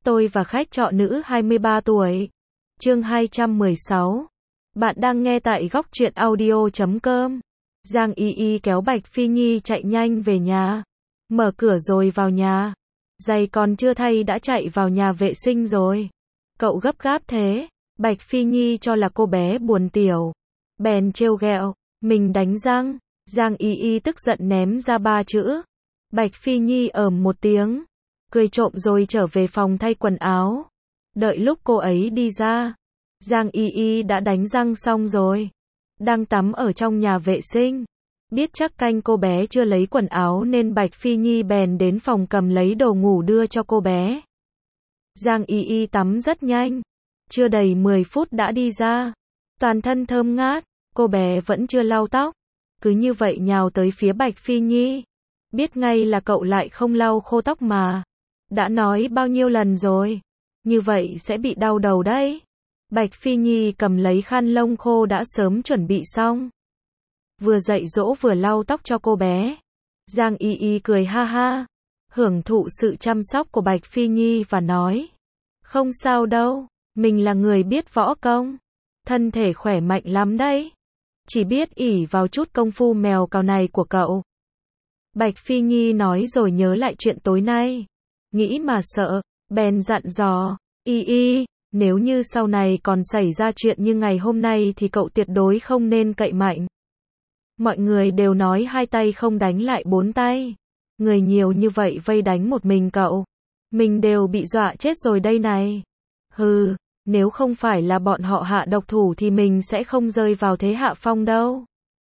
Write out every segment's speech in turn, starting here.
Tôi và khách trọ nữ 23 tuổi. Chương 216. Bạn đang nghe tại góc truyện audio.com. Giang Y Y kéo Bạch Phi Nhi chạy nhanh về nhà. Mở cửa rồi vào nhà. Giày còn chưa thay đã chạy vào nhà vệ sinh rồi. Cậu gấp gáp thế. Bạch Phi Nhi cho là cô bé buồn tiểu. Bèn trêu ghẹo. Mình đánh răng. Giang Y Y tức giận ném ra 3 chữ. Bạch Phi Nhi một tiếng. Cười trộm rồi trở về phòng thay quần áo. Đợi lúc cô ấy đi ra, Giang Y Y đã đánh răng xong rồi. Đang tắm ở trong nhà vệ sinh. Biết chắc canh cô bé chưa lấy quần áo nên Bạch Phi Nhi bèn đến phòng cầm lấy đồ ngủ đưa cho cô bé. Giang Y Y tắm rất nhanh. Chưa đầy 10 phút đã đi ra. Toàn thân thơm ngát, cô bé vẫn chưa lau tóc. Cứ như vậy nhào tới phía Bạch Phi Nhi. Biết ngay là cậu lại không lau khô tóc mà. Đã nói bao nhiêu lần rồi. Như vậy sẽ bị đau đầu đấy. Bạch Phi Nhi cầm lấy khăn lông khô đã sớm chuẩn bị xong. Vừa dạy dỗ vừa lau tóc cho cô bé. Giang Y Y cười ha ha. Hưởng thụ sự chăm sóc của Bạch Phi Nhi và nói. Không sao đâu. Mình là người biết võ công. Thân thể khỏe mạnh lắm đấy. Chỉ biết ỷ vào chút công phu mèo cào này của cậu. Bạch Phi Nhi nói rồi nhớ lại chuyện tối nay. Nghĩ mà sợ, bèn dặn dò, Y Y, nếu như sau này còn xảy ra chuyện như ngày hôm nay thì cậu tuyệt đối không nên cậy mạnh. Mọi người đều nói 2 tay không đánh lại 4 tay. Người nhiều như vậy vây đánh một mình cậu. Mình đều bị dọa chết rồi đây này. Hừ, nếu không phải là bọn họ hạ độc thủ thì mình sẽ không rơi vào thế hạ phong đâu.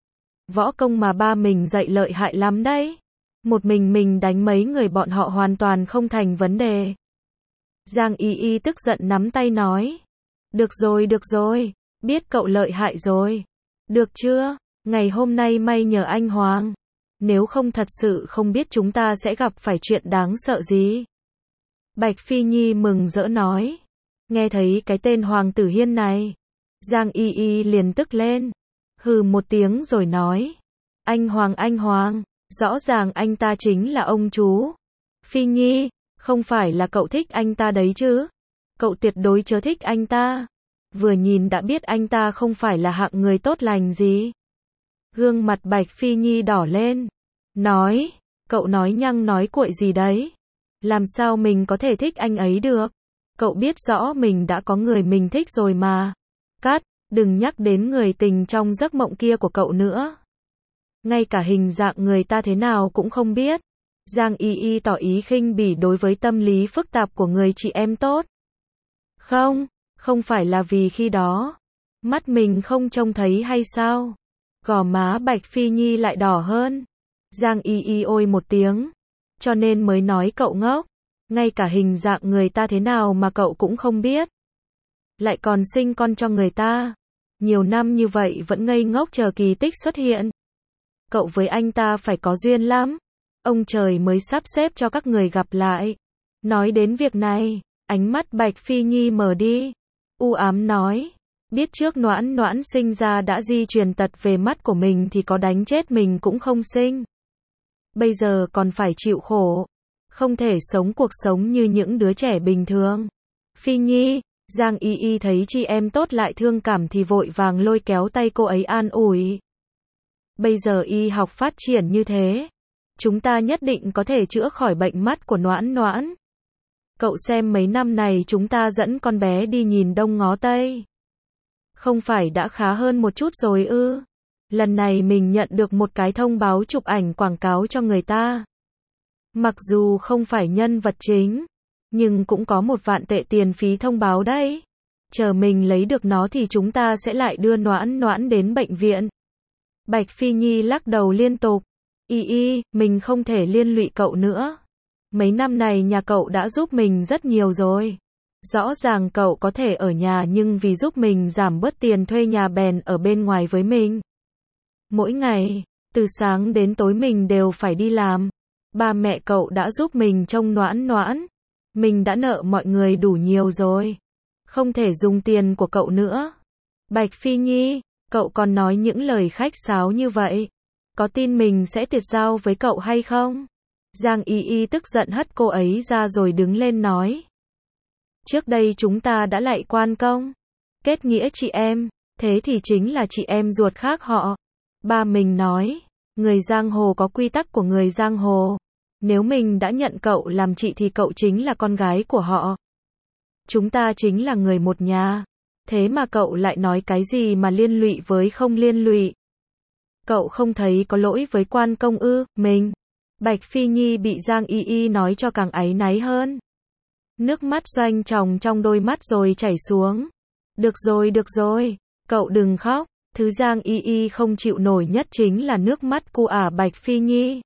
Võ công mà ba mình dạy lợi hại lắm đấy. Một mình đánh mấy người bọn họ hoàn toàn không thành vấn đề. Giang Y Y tức giận nắm tay nói. Được rồi, biết cậu lợi hại rồi. Được chưa, ngày hôm nay may nhờ anh Hoàng. Nếu không thật sự không biết chúng ta sẽ gặp phải chuyện đáng sợ gì. Bạch Phi Nhi mừng rỡ nói. Nghe thấy cái tên Hoàng Tử Hiên này. Giang Y Y liền tức lên. Hừ một tiếng rồi nói. Anh Hoàng. Rõ ràng anh ta chính là ông chú. Phi Nhi, không phải là cậu thích anh ta đấy chứ? Cậu tuyệt đối chớ thích anh ta. Vừa nhìn đã biết anh ta không phải là hạng người tốt lành gì. Gương mặt Bạch Phi Nhi đỏ lên. Nói, cậu nói nhăng nói cuội gì đấy? Làm sao mình có thể thích anh ấy được? Cậu biết rõ mình đã có người mình thích rồi mà. Cắt, đừng nhắc đến người tình trong giấc mộng kia của cậu nữa. Ngay cả hình dạng người ta thế nào cũng không biết. Giang Y Y tỏ ý khinh bỉ đối với tâm lý phức tạp của người chị em tốt. Không phải là vì khi đó mắt mình không trông thấy hay sao? Gò má Bạch Phi Nhi lại đỏ hơn. Giang Y Y ôi một tiếng. Cho nên mới nói cậu ngốc. Ngay cả hình dạng người ta thế nào mà cậu cũng không biết. Lại còn sinh con cho người ta. Nhiều năm như vậy vẫn ngây ngốc chờ kỳ tích xuất hiện. Cậu với anh ta phải có duyên lắm. Ông trời mới sắp xếp cho các người gặp lại. Nói đến việc này, ánh mắt Bạch Phi Nhi mở đi. U ám nói. Biết trước Noãn sinh ra đã di truyền tật về mắt của mình thì có đánh chết mình cũng không sinh. Bây giờ còn phải chịu khổ. Không thể sống cuộc sống như những đứa trẻ bình thường. Phi Nhi, Giang Y Y thấy chị em tốt lại thương cảm thì vội vàng lôi kéo tay cô ấy an ủi. Bây giờ y học phát triển như thế. Chúng ta nhất định có thể chữa khỏi bệnh mắt của Noãn. Cậu xem mấy năm này chúng ta dẫn con bé đi nhìn đông ngó tây. Không phải đã khá hơn một chút rồi ư? Lần này mình nhận được một cái thông báo chụp ảnh quảng cáo cho người ta. Mặc dù không phải nhân vật chính, nhưng cũng có 1 vạn tệ tiền phí thông báo đấy. Chờ mình lấy được nó thì chúng ta sẽ lại đưa Noãn đến bệnh viện. Bạch Phi Nhi lắc đầu liên tục. Y Y, mình không thể liên lụy cậu nữa. Mấy năm này nhà cậu đã giúp mình rất nhiều rồi. Rõ ràng cậu có thể ở nhà nhưng vì giúp mình giảm bớt tiền thuê nhà bèn ở bên ngoài với mình. Mỗi ngày, từ sáng đến tối mình đều phải đi làm. Ba mẹ cậu đã giúp mình trông Noãn. Mình đã nợ mọi người đủ nhiều rồi. Không thể dùng tiền của cậu nữa. Bạch Phi Nhi, cậu còn nói những lời khách sáo như vậy. Có tin mình sẽ tuyệt giao với cậu hay không? Giang Y Y tức giận hất cô ấy ra rồi đứng lên nói. Trước đây chúng ta đã lạy quan công, kết nghĩa chị em, thế thì chính là chị em ruột khác họ. Ba mình nói, người giang hồ có quy tắc của người giang hồ. Nếu mình đã nhận cậu làm chị thì cậu chính là con gái của họ. Chúng ta chính là người một nhà. Thế mà cậu lại nói cái gì mà liên lụy với không liên lụy? Cậu không thấy có lỗi với quan công ư? Mình. Bạch Phi Nhi bị Giang Y Y nói cho càng áy náy hơn. Nước mắt doanh tròng trong đôi mắt rồi chảy xuống. Được rồi, cậu đừng khóc. Thứ Giang Y Y không chịu nổi nhất chính là nước mắt của Bạch Phi Nhi.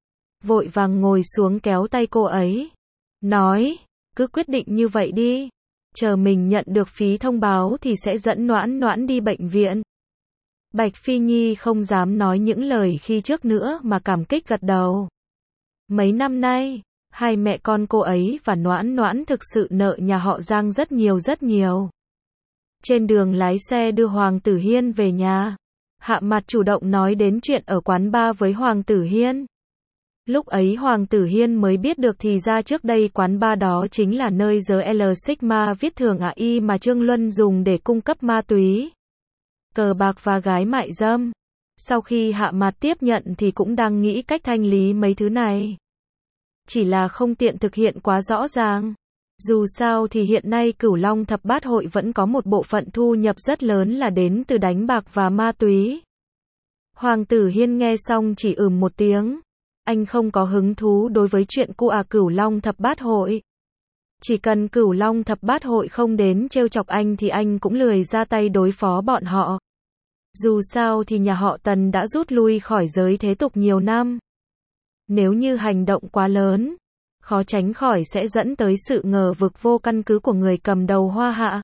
Vội vàng ngồi xuống kéo tay cô ấy. Nói, cứ quyết định như vậy đi. Chờ mình nhận được phí thông báo thì sẽ dẫn Noãn Noãn đi bệnh viện. Bạch Phi Nhi không dám nói những lời khi trước nữa mà cảm kích gật đầu. Mấy năm nay, hai mẹ con cô ấy và Noãn Noãn thực sự nợ nhà họ Giang rất nhiều. Trên đường lái xe đưa Hoàng Tử Hiên về nhà, Hạ Mặt chủ động nói đến chuyện ở quán bar với Hoàng Tử Hiên. Lúc ấy Hoàng Tử Hiên mới biết được thì ra trước đây quán bar đó chính là nơi giới L Sigma viết thường AI mà Trương Luân dùng để cung cấp ma túy, cờ bạc và gái mại dâm. Sau khi Hạ Mặt tiếp nhận thì cũng đang nghĩ cách thanh lý mấy thứ này. Chỉ là không tiện thực hiện quá rõ ràng. Dù sao thì hiện nay Cửu Long Thập Bát Hội vẫn có một bộ phận thu nhập rất lớn là đến từ đánh bạc và ma túy. Hoàng Tử Hiên nghe xong chỉ một tiếng. Anh không có hứng thú đối với chuyện của Cửu Long Thập Bát Hội. Chỉ cần Cửu Long Thập Bát Hội không đến trêu chọc anh thì anh cũng lười ra tay đối phó bọn họ. Dù sao thì nhà họ Tần đã rút lui khỏi giới thế tục nhiều năm. Nếu như hành động quá lớn, khó tránh khỏi sẽ dẫn tới sự ngờ vực vô căn cứ của người cầm đầu Hoa Hạ.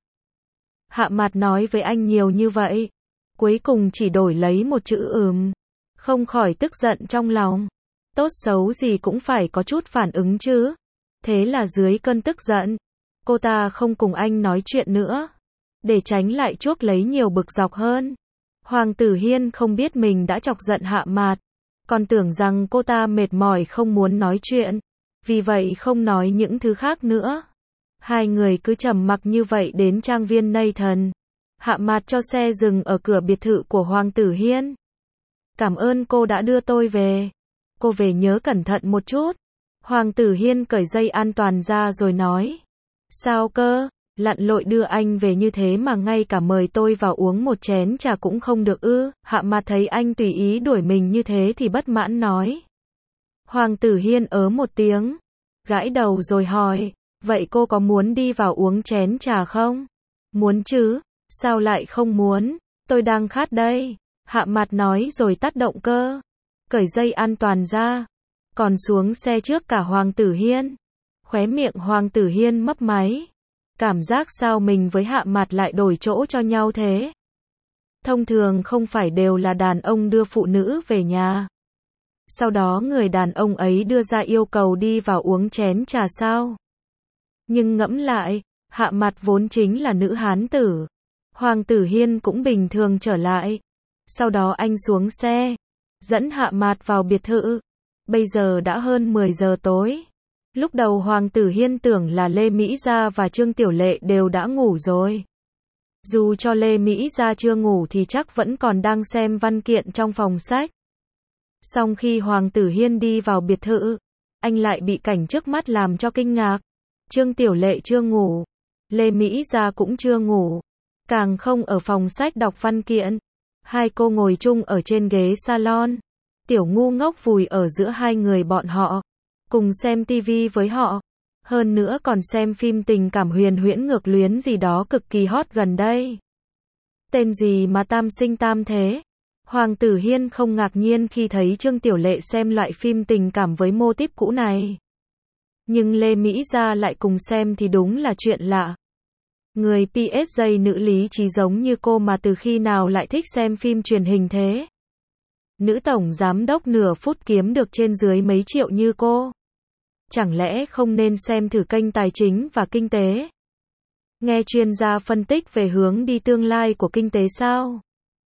Hạ Mặt nói với anh nhiều như vậy, cuối cùng chỉ đổi lấy một chữ không khỏi tức giận trong lòng. Tốt xấu gì cũng phải có chút phản ứng chứ. Thế là dưới cơn tức giận, cô ta không cùng anh nói chuyện nữa, để tránh lại chuốc lấy nhiều bực dọc hơn. Hoàng Tử Hiên không biết mình đã chọc giận Hạ Mặt, còn tưởng rằng cô ta mệt mỏi không muốn nói chuyện, vì vậy không nói những thứ khác nữa. Hai người cứ trầm mặc như vậy đến trang viên Nathan. Hạ Mặt cho xe dừng ở cửa biệt thự của Hoàng Tử Hiên. Cảm ơn cô đã đưa tôi về. Cô về nhớ cẩn thận một chút. Hoàng Tử Hiên cởi dây an toàn ra rồi nói. Sao cơ? Lặn lội đưa anh về như thế mà ngay cả mời tôi vào uống một chén trà cũng không được ư? Hạ Mặt thấy anh tùy ý đuổi mình như thế thì bất mãn nói. Hoàng Tử Hiên một tiếng, gãi đầu rồi hỏi, vậy cô có muốn đi vào uống chén trà không? Muốn chứ, sao lại không muốn? Tôi đang khát đây. Hạ Mặt nói rồi tắt động cơ, cởi dây an toàn ra, còn xuống xe trước cả Hoàng Tử Hiên. Khóe miệng Hoàng Tử Hiên mấp máy. Cảm giác sao mình với Hạ Mặt lại đổi chỗ cho nhau thế? Thông thường không phải đều là đàn ông đưa phụ nữ về nhà. Sau đó người đàn ông ấy đưa ra yêu cầu đi vào uống chén trà sao? Nhưng ngẫm lại, Hạ Mặt vốn chính là nữ hán tử. Hoàng Tử Hiên cũng bình thường trở lại. Sau đó anh xuống xe, dẫn Hạ Mặt vào biệt thự. Bây giờ đã hơn 10 giờ tối. Lúc đầu Hoàng Tử Hiên tưởng là Lê Mỹ Gia và Trương Tiểu Lệ đều đã ngủ rồi. Dù cho Lê Mỹ Gia chưa ngủ thì chắc vẫn còn đang xem văn kiện trong phòng sách. Song khi Hoàng Tử Hiên đi vào biệt thự, anh lại bị cảnh trước mắt làm cho kinh ngạc. Trương Tiểu Lệ chưa ngủ, Lê Mỹ Gia cũng chưa ngủ, càng không ở phòng sách đọc văn kiện. Hai cô ngồi chung ở trên ghế salon. Tiểu ngu ngốc vùi ở giữa hai người bọn họ, cùng xem tivi với họ. Hơn nữa còn xem phim tình cảm huyền huyễn ngược luyến gì đó cực kỳ hot gần đây. Tên gì mà tam sinh tam thế? Hoàng Tử Hiên không ngạc nhiên khi thấy Trương Tiểu Lệ xem loại phim tình cảm với mô típ cũ này. Nhưng Lê Mỹ Gia lại cùng xem thì đúng là chuyện lạ. Người PSJ nữ lý trí giống như cô mà từ khi nào lại thích xem phim truyền hình thế? Nữ tổng giám đốc nửa phút kiếm được trên dưới mấy triệu như cô. Chẳng lẽ không nên xem thử kênh tài chính và kinh tế? Nghe chuyên gia phân tích về hướng đi tương lai của kinh tế sao?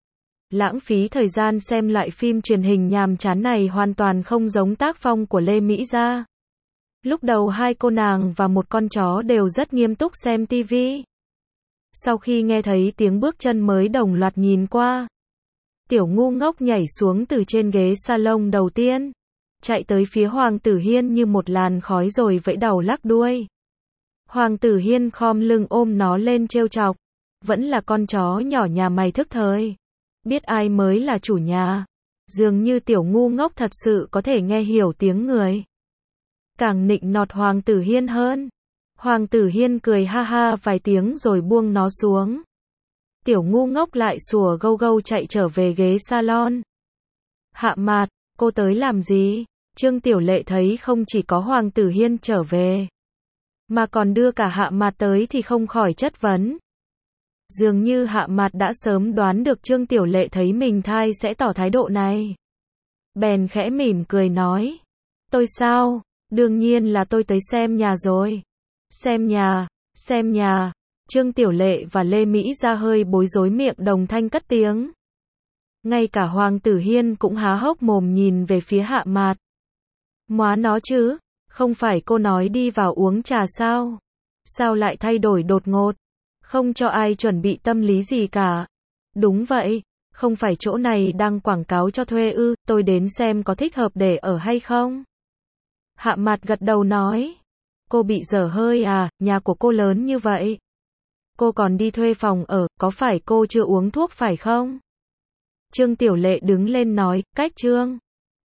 Lãng phí thời gian xem lại phim truyền hình nhàm chán này hoàn toàn không giống tác phong của Lê Mỹ Gia. Lúc đầu hai cô nàng và một con chó đều rất nghiêm túc xem tivi. Sau khi nghe thấy tiếng bước chân mới đồng loạt nhìn qua. Tiểu ngu ngốc nhảy xuống từ trên ghế salon đầu tiên, chạy tới phía Hoàng Tử Hiên như một làn khói rồi vẫy đầu lắc đuôi. Hoàng Tử Hiên khom lưng ôm nó lên trêu chọc. Vẫn là con chó nhỏ nhà mày thức thời. Biết ai mới là chủ nhà. Dường như tiểu ngu ngốc thật sự có thể nghe hiểu tiếng người. Càng nịnh nọt Hoàng Tử Hiên hơn. Hoàng Tử Hiên cười ha ha vài tiếng rồi buông nó xuống. Tiểu ngu ngốc lại sủa gâu gâu chạy trở về ghế salon. Hạ Mạt, cô tới làm gì? Trương Tiểu Lệ thấy không chỉ có Hoàng Tử Hiên trở về, mà còn đưa cả Hạ Mạt tới thì không khỏi chất vấn. Dường như Hạ Mạt đã sớm đoán được Trương Tiểu Lệ thấy mình thai sẽ tỏ thái độ này. Bèn khẽ mỉm cười nói. Tôi sao? Đương nhiên là tôi tới xem nhà rồi. Xem nhà, xem nhà. Trương Tiểu Lệ và Lê Mỹ Gia hơi bối rối miệng đồng thanh cất tiếng. Ngay cả Hoàng Tử Hiên cũng há hốc mồm nhìn về phía Hạ Mạt. Móa nó chứ, không phải cô nói đi vào uống trà sao? Sao lại thay đổi đột ngột? Không cho ai chuẩn bị tâm lý gì cả. Đúng vậy, không phải chỗ này đang quảng cáo cho thuê ư, tôi đến xem có thích hợp để ở hay không? Hạ Mạt gật đầu nói. Cô bị dở hơi à, nhà của cô lớn như vậy. Cô còn đi thuê phòng ở, có phải cô chưa uống thuốc phải không? Trương Tiểu Lệ đứng lên nói, cách Trương.